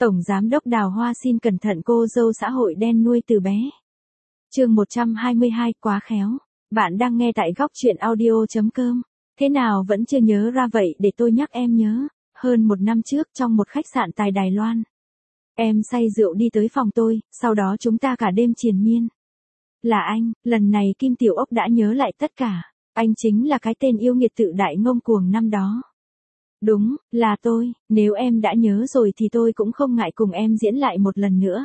Tổng Giám đốc Đào Hoa xin cẩn thận cô dâu xã hội đen nuôi từ bé. Chương 122 quá khéo. Bạn đang nghe tại góc truyện audio.com. Thế nào vẫn chưa nhớ ra vậy để tôi nhắc em nhớ. Hơn một năm trước trong một khách sạn tại Đài Loan. Em say rượu đi tới phòng tôi, sau đó chúng ta cả đêm triền miên. Là anh, lần này Kim Tiểu Ốc đã nhớ lại tất cả. Anh chính là cái tên yêu nghiệt tự đại ngông cuồng năm đó. Đúng, là tôi, nếu em đã nhớ rồi thì tôi cũng không ngại cùng em diễn lại một lần nữa.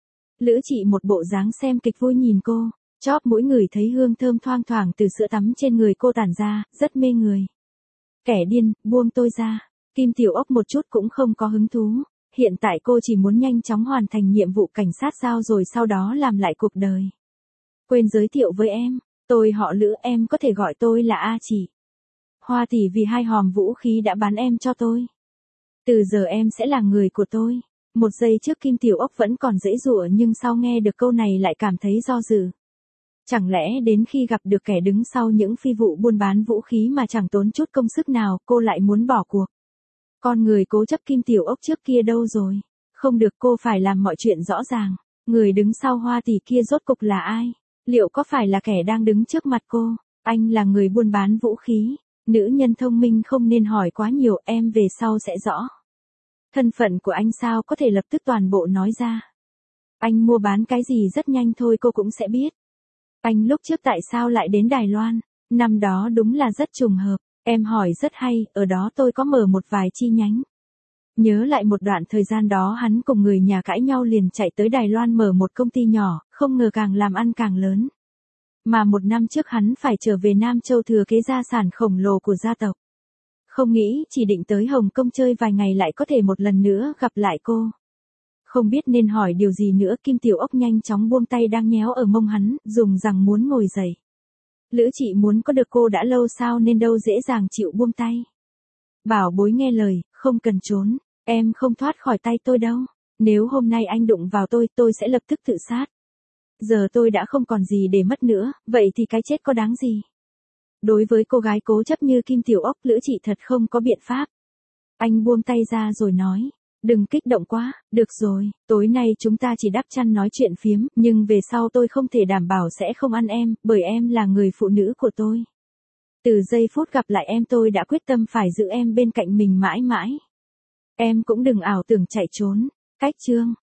Lữ Chị một bộ dáng xem kịch vui nhìn cô, chóp mũi người thấy hương thơm thoang thoảng từ sữa tắm trên người cô tản ra, rất mê người. Kẻ điên, buông tôi ra. Kim Tiểu Ốc một chút cũng không có hứng thú. Hiện tại cô chỉ muốn nhanh chóng hoàn thành nhiệm vụ cảnh sát giao rồi sau đó làm lại cuộc đời. Quên giới thiệu với em, tôi họ Lữ, em có thể gọi tôi là A Chỉ. Hoa tỷ vì hai hòm vũ khí đã bán em cho tôi. Từ giờ em sẽ là người của tôi. Một giây trước Kim Tiểu Ốc vẫn còn giãy giụa nhưng sau nghe được câu này lại cảm thấy do dự. Chẳng lẽ đến khi gặp được kẻ đứng sau những phi vụ buôn bán vũ khí mà chẳng tốn chút công sức nào cô lại muốn bỏ cuộc. Con người cố chấp Kim Tiểu Ốc trước kia đâu rồi? Không được, cô phải làm mọi chuyện rõ ràng. Người đứng sau Hoa tỷ kia rốt cục là ai? Liệu có phải là kẻ đang đứng trước mặt cô? Anh là người buôn bán vũ khí. Nữ nhân thông minh không nên hỏi quá nhiều, em về sau sẽ rõ. Thân phận của anh sao có thể lập tức toàn bộ nói ra. Anh mua bán cái gì rất nhanh thôi cô cũng sẽ biết. Anh lúc trước tại sao lại đến Đài Loan? Năm đó đúng là rất trùng hợp. Em hỏi rất hay, ở đó tôi có mở một vài chi nhánh. Nhớ lại một đoạn thời gian đó hắn cùng người nhà cãi nhau liền chạy tới Đài Loan mở một công ty nhỏ, không ngờ càng làm ăn càng lớn. Mà một năm trước hắn phải trở về Nam Châu thừa kế gia sản khổng lồ của gia tộc. Không nghĩ chỉ định tới Hồng Kông chơi vài ngày lại có thể một lần nữa gặp lại cô. Không biết nên hỏi điều gì nữa, Kim Tiểu Ốc nhanh chóng buông tay đang nhéo ở mông hắn, dùng rằng muốn ngồi dậy. Lữ Chị muốn có được cô đã lâu sao nên đâu dễ dàng chịu buông tay. Bảo bối nghe lời, không cần trốn, em không thoát khỏi tay tôi đâu. Nếu hôm nay anh đụng vào tôi sẽ lập tức tự sát. Giờ tôi đã không còn gì để mất nữa, vậy thì cái chết có đáng gì? Đối với cô gái cố chấp như Kim Tiểu Ốc, Lữ Chị thật không có biện pháp. Anh buông tay ra rồi nói, đừng kích động quá, được rồi, tối nay chúng ta chỉ đắp chăn nói chuyện phiếm, nhưng về sau tôi không thể đảm bảo sẽ không ăn em, bởi em là người phụ nữ của tôi. Từ giây phút gặp lại em tôi đã quyết tâm phải giữ em bên cạnh mình mãi mãi. Em cũng đừng ảo tưởng chạy trốn. Cách chương